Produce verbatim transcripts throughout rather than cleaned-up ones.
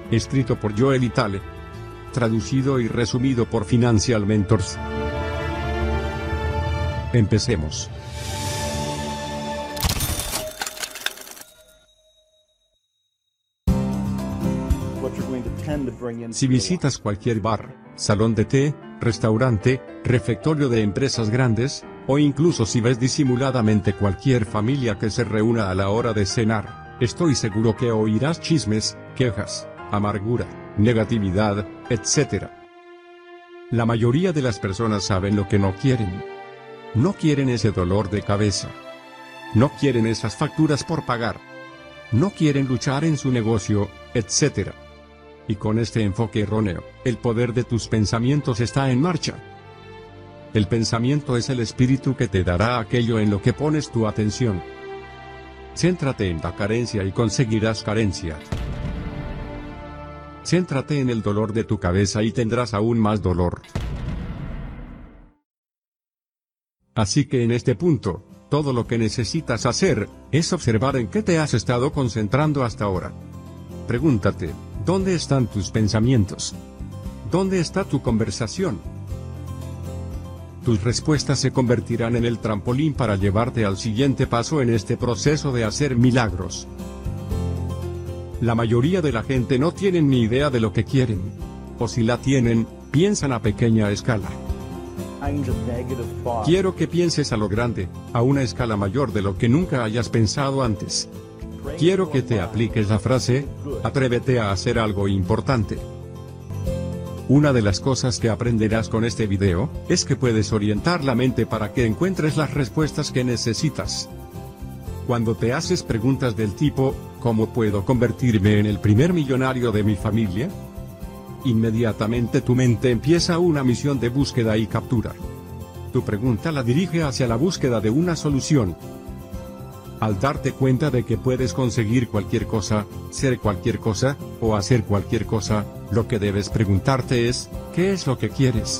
Escrito por Joe Vitale. Traducido y resumido por Financial Mentors. Empecemos. Si visitas cualquier bar, salón de té, restaurante, refectorio de empresas grandes, o incluso si ves disimuladamente cualquier familia que se reúna a la hora de cenar, estoy seguro que oirás chismes, quejas, amargura, negatividad, etcétera. La mayoría de las personas saben lo que no quieren. No quieren ese dolor de cabeza. No quieren esas facturas por pagar. No quieren luchar en su negocio, etcétera. Y con este enfoque erróneo, el poder de tus pensamientos está en marcha. El pensamiento es el espíritu que te dará aquello en lo que pones tu atención. Céntrate en la carencia y conseguirás carencia. Céntrate en el dolor de tu cabeza y tendrás aún más dolor. Así que en este punto, todo lo que necesitas hacer, es observar en qué te has estado concentrando hasta ahora. Pregúntate, ¿dónde están tus pensamientos? ¿Dónde está tu conversación? Tus respuestas se convertirán en el trampolín para llevarte al siguiente paso en este proceso de hacer milagros. La mayoría de la gente no tienen ni idea de lo que quieren. O si la tienen, piensan a pequeña escala. Quiero que pienses a lo grande, a una escala mayor de lo que nunca hayas pensado antes. Quiero que te apliques la frase, atrévete a hacer algo importante. Una de las cosas que aprenderás con este video, es que puedes orientar la mente para que encuentres las respuestas que necesitas. Cuando te haces preguntas del tipo, ¿cómo puedo convertirme en el primer millonario de mi familia? Inmediatamente tu mente empieza una misión de búsqueda y captura. Tu pregunta la dirige hacia la búsqueda de una solución. Al darte cuenta de que puedes conseguir cualquier cosa, ser cualquier cosa, o hacer cualquier cosa, lo que debes preguntarte es, ¿qué es lo que quieres?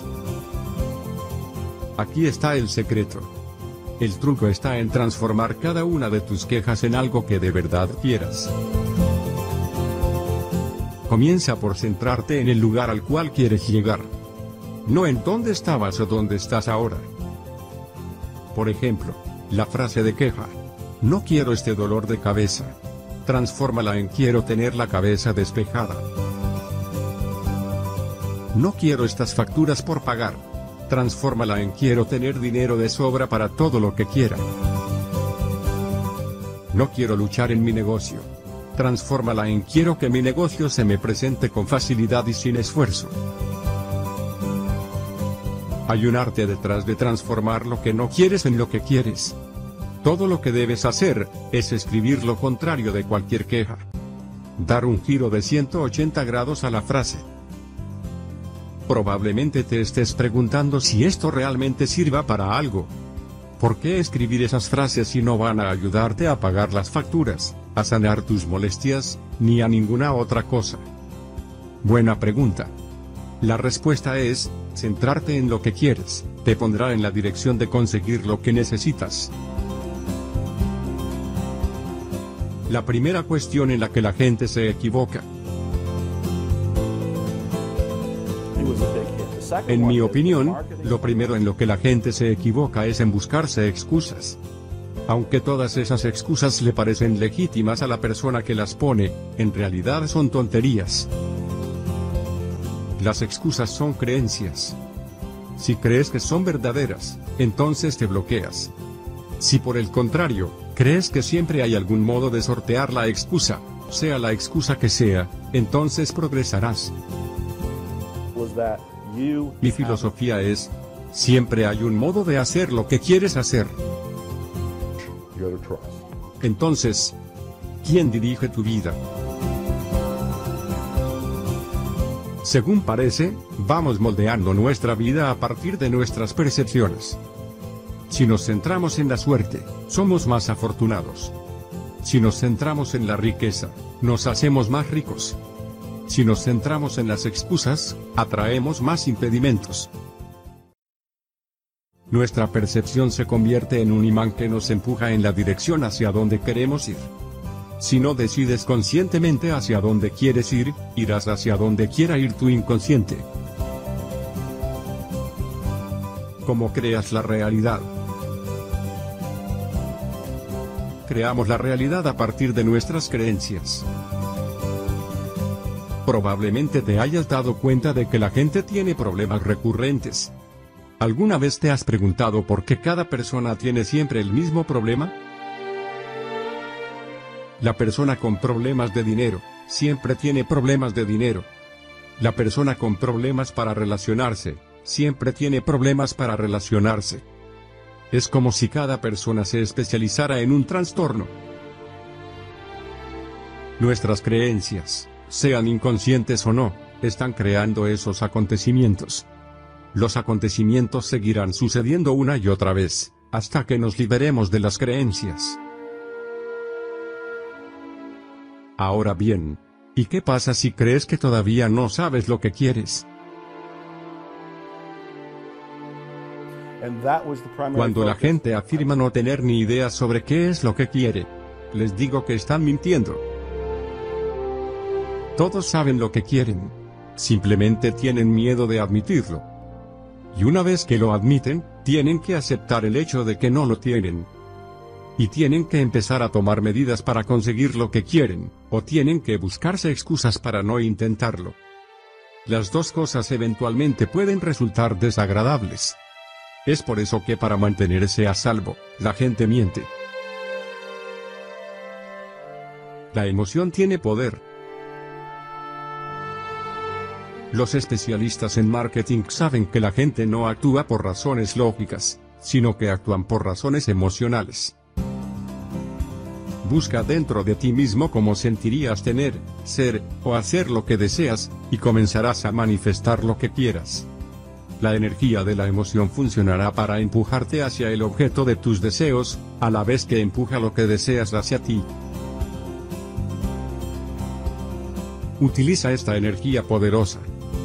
Aquí está el secreto. El truco está en transformar cada una de tus quejas en algo que de verdad quieras. Comienza por centrarte en el lugar al cual quieres llegar. No en dónde estabas o dónde estás ahora. Por ejemplo, la frase de queja. No quiero este dolor de cabeza. Transfórmala en quiero tener la cabeza despejada. No quiero estas facturas por pagar. Transfórmala en quiero tener dinero de sobra para todo lo que quiera. No quiero luchar en mi negocio. Transfórmala en quiero que mi negocio se me presente con facilidad y sin esfuerzo. Hay un arte detrás de transformar lo que no quieres en lo que quieres. Todo lo que debes hacer, es escribir lo contrario de cualquier queja. Dar un giro de ciento ochenta grados a la frase. Probablemente te estés preguntando si esto realmente sirva para algo. ¿Por qué escribir esas frases si no van a ayudarte a pagar las facturas, a sanar tus molestias, ni a ninguna otra cosa? Buena pregunta. La respuesta es, centrarte en lo que quieres, te pondrá en la dirección de conseguir lo que necesitas. La primera cuestión en la que la gente se equivoca. En mi opinión, lo primero en lo que la gente se equivoca es en buscarse excusas. Aunque todas esas excusas le parecen legítimas a la persona que las pone, en realidad son tonterías. Las excusas son creencias. Si crees que son verdaderas, entonces te bloqueas. Si por el contrario, crees que siempre hay algún modo de sortear la excusa, sea la excusa que sea, entonces progresarás. Mi filosofía es, siempre hay un modo de hacer lo que quieres hacer. Entonces, ¿quién dirige tu vida? Según parece, vamos moldeando nuestra vida a partir de nuestras percepciones. Si nos centramos en la suerte, somos más afortunados. Si nos centramos en la riqueza, nos hacemos más ricos. Si nos centramos en las excusas, atraemos más impedimentos. Nuestra percepción se convierte en un imán que nos empuja en la dirección hacia donde queremos ir. Si no decides conscientemente hacia dónde quieres ir, irás hacia donde quiera ir tu inconsciente. ¿Cómo creas la realidad? Creamos la realidad a partir de nuestras creencias. Probablemente te hayas dado cuenta de que la gente tiene problemas recurrentes. ¿Alguna vez te has preguntado por qué cada persona tiene siempre el mismo problema? La persona con problemas de dinero, siempre tiene problemas de dinero. La persona con problemas para relacionarse, siempre tiene problemas para relacionarse. Es como si cada persona se especializara en un trastorno. Nuestras creencias, sean inconscientes o no, están creando esos acontecimientos. Los acontecimientos seguirán sucediendo una y otra vez, hasta que nos liberemos de las creencias. Ahora bien, ¿y qué pasa si crees que todavía no sabes lo que quieres? Cuando la gente afirma no tener ni idea sobre qué es lo que quiere, les digo que están mintiendo. Todos saben lo que quieren. Simplemente tienen miedo de admitirlo. Y una vez que lo admiten, tienen que aceptar el hecho de que no lo tienen. Y tienen que empezar a tomar medidas para conseguir lo que quieren, o tienen que buscarse excusas para no intentarlo. Las dos cosas eventualmente pueden resultar desagradables. Es por eso que para mantenerse a salvo, la gente miente. La emoción tiene poder. Los especialistas en marketing saben que la gente no actúa por razones lógicas, sino que actúan por razones emocionales. Busca dentro de ti mismo cómo sentirías tener, ser, o hacer lo que deseas, y comenzarás a manifestar lo que quieras. La energía de la emoción funcionará para empujarte hacia el objeto de tus deseos, a la vez que empuja lo que deseas hacia ti. Utiliza esta energía poderosa.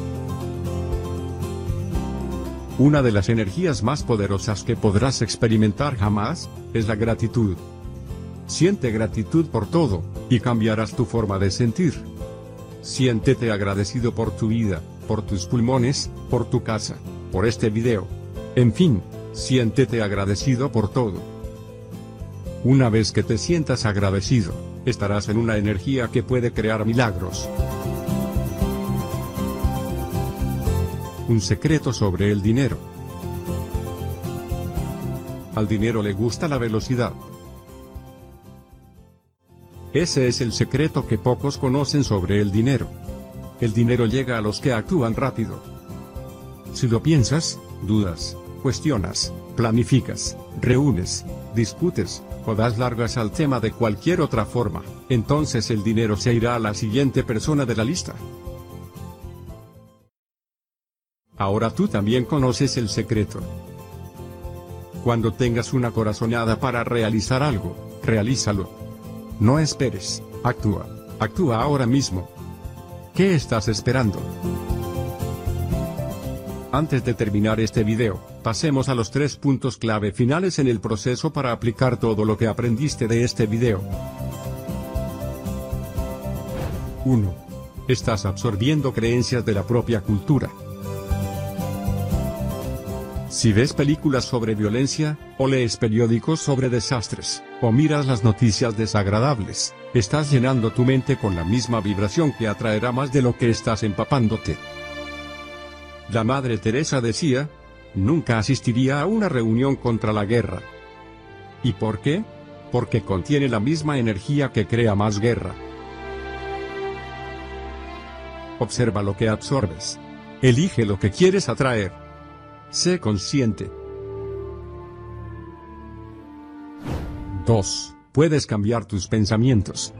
Una de las energías más poderosas que podrás experimentar jamás, es la gratitud. Siente gratitud por todo, y cambiarás tu forma de sentir. Siéntete agradecido por tu vida, por tus pulmones, por tu casa, por este video. En fin, siéntete agradecido por todo. Una vez que te sientas agradecido, estarás en una energía que puede crear milagros. Un secreto sobre el dinero. Al dinero le gusta la velocidad. Ese es el secreto que pocos conocen sobre el dinero. El dinero llega a los que actúan rápido. Si lo piensas, dudas, cuestionas, planificas, reúnes, discutes, o das largas al tema de cualquier otra forma, entonces el dinero se irá a la siguiente persona de la lista. Ahora tú también conoces el secreto. Cuando tengas una corazonada para realizar algo, realízalo. No esperes, actúa, actúa ahora mismo. ¿Qué estás esperando? Antes de terminar este video, pasemos a los tres puntos clave finales en el proceso para aplicar todo lo que aprendiste de este video. uno. Estás absorbiendo creencias de la propia cultura. Si ves películas sobre violencia, o lees periódicos sobre desastres, o miras las noticias desagradables, estás llenando tu mente con la misma vibración que atraerá más de lo que estás empapándote. La Madre Teresa decía, nunca asistiría a una reunión contra la guerra. ¿Y por qué? Porque contiene la misma energía que crea más guerra. Observa lo que absorbes. Elige lo que quieres atraer. Sé consciente. dos. Puedes cambiar tus pensamientos.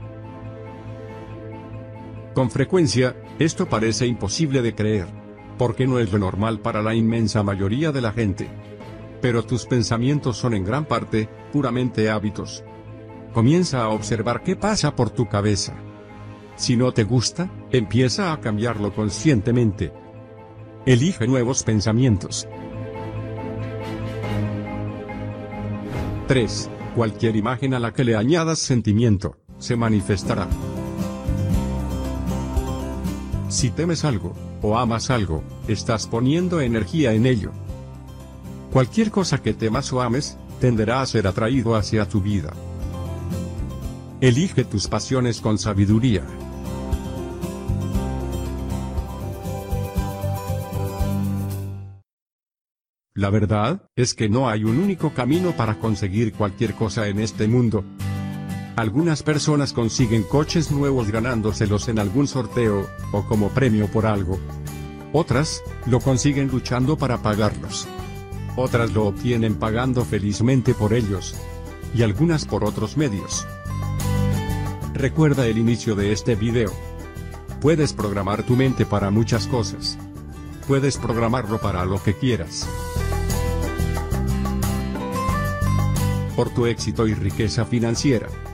Con frecuencia, esto parece imposible de creer, porque no es lo normal para la inmensa mayoría de la gente. Pero tus pensamientos son en gran parte, puramente hábitos. Comienza a observar qué pasa por tu cabeza. Si no te gusta, empieza a cambiarlo conscientemente. Elige nuevos pensamientos. tres. Cualquier imagen a la que le añadas sentimiento, se manifestará. Si temes algo, o amas algo, estás poniendo energía en ello. Cualquier cosa que temas o ames, tenderá a ser atraído hacia tu vida. Elige tus pasiones con sabiduría. La verdad, es que no hay un único camino para conseguir cualquier cosa en este mundo. Algunas personas consiguen coches nuevos ganándoselos en algún sorteo, o como premio por algo. Otras, lo consiguen luchando para pagarlos. Otras lo obtienen pagando felizmente por ellos. Y algunas por otros medios. Recuerda el inicio de este video. Puedes programar tu mente para muchas cosas. Puedes programarlo para lo que quieras. Por tu éxito y riqueza financiera.